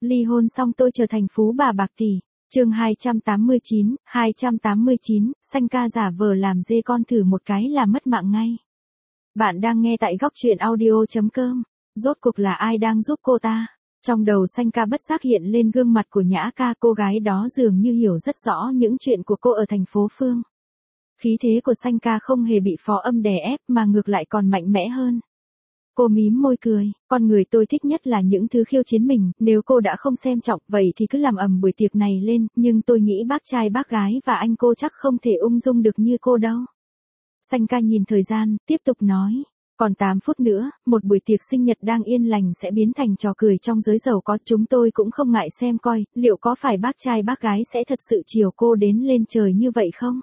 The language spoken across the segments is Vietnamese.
Ly hôn xong tôi trở thành phú bà bạc tỷ. Chương 289, Xanh ca giả vờ làm dê con thử một cái là mất mạng ngay. Bạn đang nghe tại góc truyện audio.com. Rốt cuộc là ai đang giúp cô ta? Trong đầu Xanh ca bất giác hiện lên gương mặt của Nhã ca, cô gái đó dường như hiểu rất rõ những chuyện của cô ở thành phố Phương. Khí thế của Xanh ca không hề bị Phó Âm đè ép mà ngược lại còn mạnh mẽ hơn. Cô mím môi cười, con người tôi thích nhất là những thứ khiêu chiến mình, nếu cô đã không xem trọng vậy thì cứ làm ầm buổi tiệc này lên, nhưng tôi nghĩ bác trai bác gái và anh cô chắc không thể ung dung được như cô đâu. Xanh ca nhìn thời gian, tiếp tục nói, còn 8 phút nữa, một buổi tiệc sinh nhật đang yên lành sẽ biến thành trò cười trong giới giàu có, chúng tôi cũng không ngại xem coi, liệu có phải bác trai bác gái sẽ thật sự chiều cô đến lên trời như vậy không?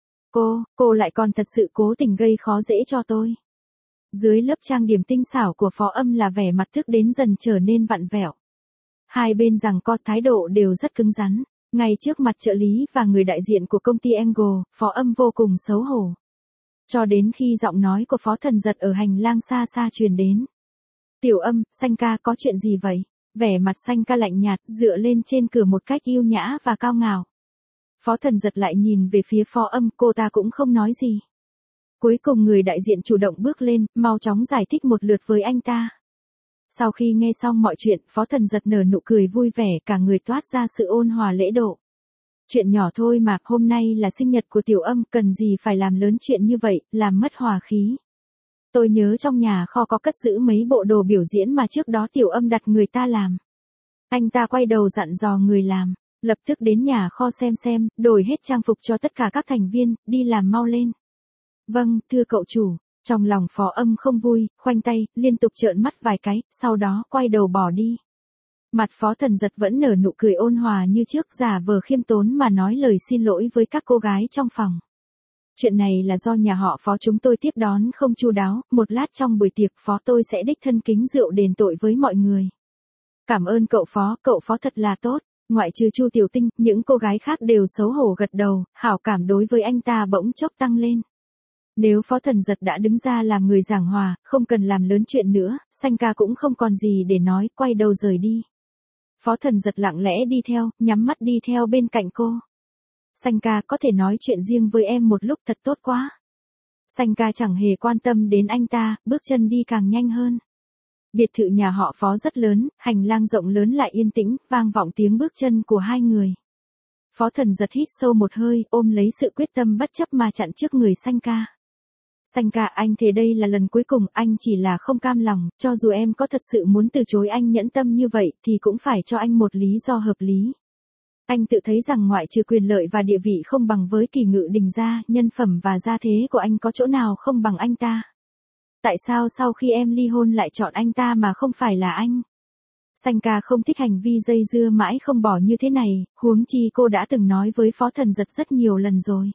Cô lại còn thật sự cố tình gây khó dễ cho tôi. Dưới lớp trang điểm tinh xảo của Phó Âm là vẻ mặt thức đến dần trở nên vặn vẹo. Hai bên giằng co, thái độ đều rất cứng rắn. Ngay trước mặt trợ lý và người đại diện của công ty Angle, Phó Âm vô cùng xấu hổ. Cho đến khi giọng nói của Phó Thần Giật ở hành lang xa xa truyền đến. Tiểu Âm, Xanh ca có chuyện gì vậy? Vẻ mặt Xanh ca lạnh nhạt, dựa lên trên cửa một cách yêu nhã và cao ngạo. Phó Thần Giật lại nhìn về phía Phó Âm, cô ta cũng không nói gì. Cuối cùng người đại diện chủ động bước lên, mau chóng giải thích một lượt với anh ta. Sau khi nghe xong mọi chuyện, Phó Thần Giật nở nụ cười vui vẻ, cả người toát ra sự ôn hòa lễ độ. Chuyện nhỏ thôi mà, hôm nay là sinh nhật của Tiểu Âm, cần gì phải làm lớn chuyện như vậy, làm mất hòa khí. Tôi nhớ trong nhà kho có cất giữ mấy bộ đồ biểu diễn mà trước đó Tiểu Âm đặt người ta làm. Anh ta quay đầu dặn dò người làm, lập tức đến nhà kho xem, đổi hết trang phục cho tất cả các thành viên, đi làm mau lên. Vâng, thưa cậu chủ. Trong lòng Phó Âm không vui, khoanh tay, liên tục trợn mắt vài cái, sau đó quay đầu bỏ đi. Mặt Phó Thần Giật vẫn nở nụ cười ôn hòa như trước, giả vờ khiêm tốn mà nói lời xin lỗi với các cô gái trong phòng. Chuyện này là do nhà họ Phó chúng tôi tiếp đón không chu đáo, một lát trong buổi tiệc Phó tôi sẽ đích thân kính rượu đền tội với mọi người. Cảm ơn cậu Phó thật là tốt. Ngoại trừ Chu Tiểu Tinh, những cô gái khác đều xấu hổ gật đầu, hảo cảm đối với anh ta bỗng chốc tăng lên. Nếu Phó Thần Giật đã đứng ra làm người giảng hòa, không cần làm lớn chuyện nữa, Xanh ca cũng không còn gì để nói, quay đầu rời đi. Phó Thần Giật lặng lẽ đi theo, nhắm mắt đi theo bên cạnh cô. Xanh ca, có thể nói chuyện riêng với em một lúc, thật tốt quá. Xanh ca chẳng hề quan tâm đến anh ta, bước chân đi càng nhanh hơn. Biệt thự nhà họ Phó rất lớn, hành lang rộng lớn lại yên tĩnh, vang vọng tiếng bước chân của hai người. Phó Thần Giật hít sâu một hơi, ôm lấy sự quyết tâm bất chấp mà chặn trước người Xanh ca. Xanh ca, anh thề đây là lần cuối cùng, anh chỉ là không cam lòng, cho dù em có thật sự muốn từ chối anh nhẫn tâm như vậy, thì cũng phải cho anh một lý do hợp lý. Anh tự thấy rằng ngoại trừ quyền lợi và địa vị không bằng với Kỳ Ngự Đình ra, nhân phẩm và gia thế của anh có chỗ nào không bằng anh ta. Tại sao sau khi em ly hôn lại chọn anh ta mà không phải là anh? Xanh ca không thích hành vi dây dưa mãi không bỏ như thế này, huống chi cô đã từng nói với Phó Thần Giật rất nhiều lần rồi.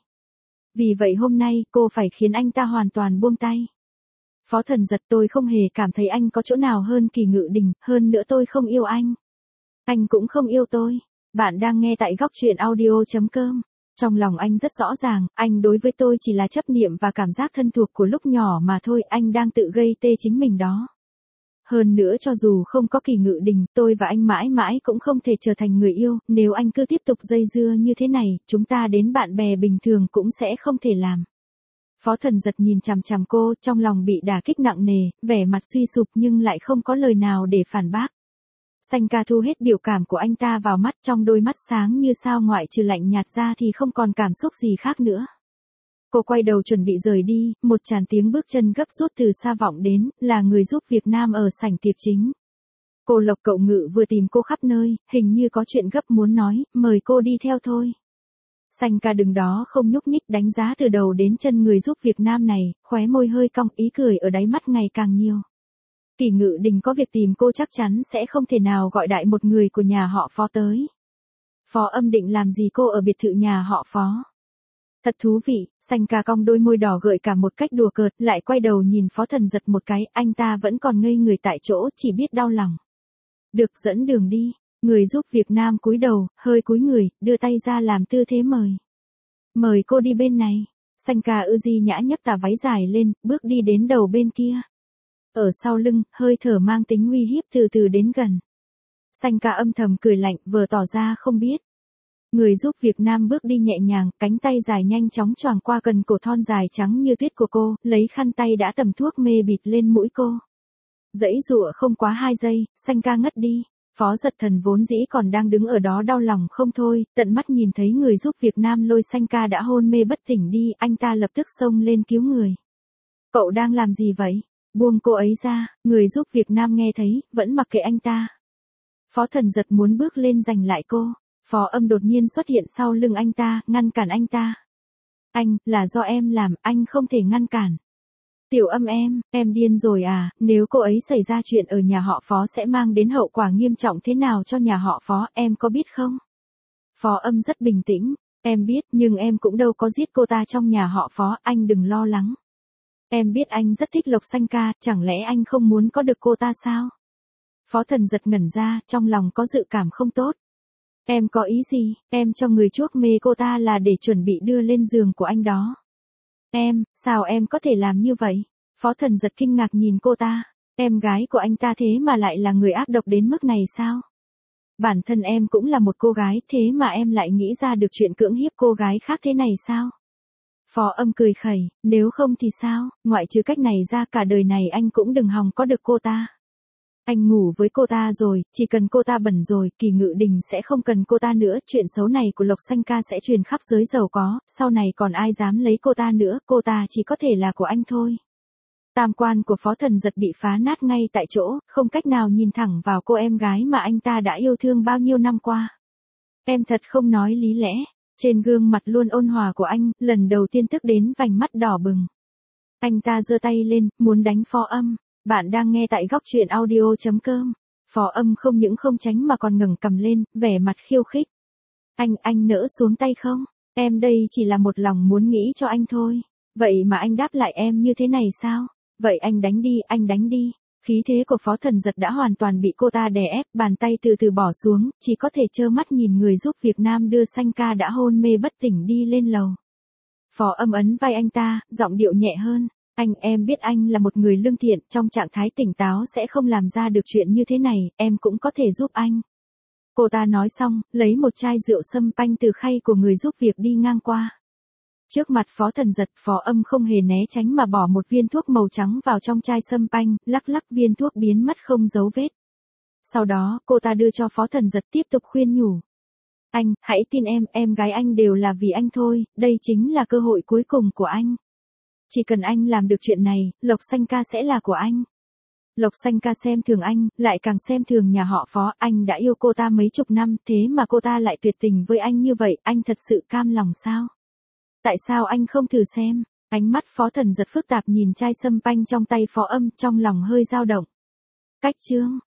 Vì vậy hôm nay, cô phải khiến anh ta hoàn toàn buông tay. Phó Thần Giật, tôi không hề cảm thấy anh có chỗ nào hơn Kỳ Ngự Đình, hơn nữa tôi không yêu anh. Anh cũng không yêu tôi. Bạn đang nghe tại góc truyện audio.com. Trong lòng anh rất rõ ràng, anh đối với tôi chỉ là chấp niệm và cảm giác thân thuộc của lúc nhỏ mà thôi, anh đang tự gây tê chính mình đó. Hơn nữa cho dù không có Kỳ Ngự Đình, tôi và anh mãi mãi cũng không thể trở thành người yêu, nếu anh cứ tiếp tục dây dưa như thế này, chúng ta đến bạn bè bình thường cũng sẽ không thể làm. Phó Thần Giật nhìn chằm chằm cô, trong lòng bị đả kích nặng nề, vẻ mặt suy sụp nhưng lại không có lời nào để phản bác. Xanh ca thu hết biểu cảm của anh ta vào mắt, trong đôi mắt sáng như sao, ngoại trừ lạnh nhạt ra thì không còn cảm xúc gì khác nữa. Cô quay đầu chuẩn bị rời đi, một tràng tiếng bước chân gấp rút từ xa vọng đến, là người giúp việc nam ở sảnh tiệc chính. Cô Lộc cậu Ngự vừa tìm cô khắp nơi, hình như có chuyện gấp muốn nói, mời cô đi theo thôi. Xanh ca đứng đó không nhúc nhích, đánh giá từ đầu đến chân người giúp việc nam này, khóe môi hơi cong, ý cười ở đáy mắt ngày càng nhiều. Kỳ Ngự Đình có việc tìm cô chắc chắn sẽ không thể nào gọi đại một người của nhà họ Phó tới. Phó Âm định làm gì cô ở biệt thự nhà họ Phó? Thật thú vị, Xanh ca cong đôi môi đỏ gợi cảm một cách đùa cợt, lại quay đầu nhìn Phó Thần Giật một cái, anh ta vẫn còn ngây người tại chỗ, chỉ biết đau lòng. Được, dẫn đường đi. Người giúp việc nam cúi đầu, hơi cúi người, đưa tay ra làm tư thế mời. Mời cô đi bên này. Xanh ca di nhã nhấc tà váy dài lên, bước đi đến đầu bên kia. Ở sau lưng, hơi thở mang tính uy hiếp từ từ đến gần. Xanh ca âm thầm cười lạnh, vừa tỏ ra không biết. Người giúp việc nam bước đi nhẹ nhàng, cánh tay dài nhanh chóng choàng qua cần cổ thon dài trắng như tuyết của cô, lấy khăn tay đã tẩm thuốc mê bịt lên mũi cô. Giãy giụa không quá 2 giây, Xanh ca ngất đi. Phó Giật Thần vốn dĩ còn đang đứng ở đó đau lòng không thôi, tận mắt nhìn thấy người giúp việc nam lôi Xanh ca đã hôn mê bất tỉnh đi, anh ta lập tức xông lên cứu người. Cậu đang làm gì vậy? Buông cô ấy ra, người giúp việc nam nghe thấy, vẫn mặc kệ anh ta. Phó Thần Giật muốn bước lên giành lại cô. Phó Âm đột nhiên xuất hiện sau lưng anh ta, ngăn cản anh ta. Anh, là do em làm, anh không thể ngăn cản. Tiểu Âm em điên rồi à, nếu cô ấy xảy ra chuyện ở nhà họ Phó sẽ mang đến hậu quả nghiêm trọng thế nào cho nhà họ Phó, em có biết không? Phó Âm rất bình tĩnh, em biết nhưng em cũng đâu có giết cô ta trong nhà họ Phó, anh đừng lo lắng. Em biết anh rất thích Lộc Xanh ca, chẳng lẽ anh không muốn có được cô ta sao? Phó Thần Giật ngẩn ra, trong lòng có dự cảm không tốt. Em có ý gì, em cho người chuốc mê cô ta là để chuẩn bị đưa lên giường của anh đó. Sao em có thể làm như vậy? Phó Thần Giật kinh ngạc nhìn cô ta, em gái của anh ta thế mà lại là người ác độc đến mức này sao? Bản thân em cũng là một cô gái, thế mà em lại nghĩ ra được chuyện cưỡng hiếp cô gái khác thế này sao? Phó Âm cười khẩy, nếu không thì sao, ngoại trừ cách này ra cả đời này anh cũng đừng hòng có được cô ta. Anh ngủ với cô ta rồi, chỉ cần cô ta bẩn rồi, Kỳ Ngự Đình sẽ không cần cô ta nữa, chuyện xấu này của Lộc Xanh ca sẽ truyền khắp giới giàu có, sau này còn ai dám lấy cô ta nữa, cô ta chỉ có thể là của anh thôi. Tam quan của Phó Thần Giật bị phá nát ngay tại chỗ, không cách nào nhìn thẳng vào cô em gái mà anh ta đã yêu thương bao nhiêu năm qua. Em thật không nói lý lẽ, trên gương mặt luôn ôn hòa của anh, lần đầu tiên tức đến vành mắt đỏ bừng. Anh ta giơ tay lên, muốn đánh Phó Âm. Bạn đang nghe tại góc truyện audio.com. Phó Âm không những không tránh mà còn ngẩng cằm lên, vẻ mặt khiêu khích. Anh nỡ xuống tay không? Em đây chỉ là một lòng muốn nghĩ cho anh thôi. Vậy mà anh đáp lại em như thế này sao? Vậy anh đánh đi. Khí thế của Phó Thần Giật đã hoàn toàn bị cô ta đè ép, bàn tay từ từ bỏ xuống, chỉ có thể trơ mắt nhìn người giúp việc nam đưa Xanh ca đã hôn mê bất tỉnh đi lên lầu. Phó Âm ấn vai anh ta, giọng điệu nhẹ hơn. Em biết anh là một người lương thiện, trong trạng thái tỉnh táo sẽ không làm ra được chuyện như thế này, em cũng có thể giúp anh. Cô ta nói xong, lấy một chai rượu sâm panh từ khay của người giúp việc đi ngang qua. Trước mặt Phó Thần Giật, Phó Âm không hề né tránh mà bỏ một viên thuốc màu trắng vào trong chai sâm panh, lắc lắc viên thuốc biến mất không dấu vết. Sau đó, cô ta đưa cho Phó Thần Giật tiếp tục khuyên nhủ. Anh, hãy tin em gái anh đều là vì anh thôi, đây chính là cơ hội cuối cùng của anh. Chỉ cần anh làm được chuyện này, Lộc Xanh ca sẽ là của anh. Lộc Xanh ca xem thường anh, lại càng xem thường nhà họ Phó, anh đã yêu cô ta mấy chục năm, thế mà cô ta lại tuyệt tình với anh như vậy, anh thật sự cam lòng sao? Tại sao anh không thử xem? Ánh mắt Phó Thần Giật phức tạp nhìn chai sâm panh trong tay Phó Âm, trong lòng hơi dao động. Cách chương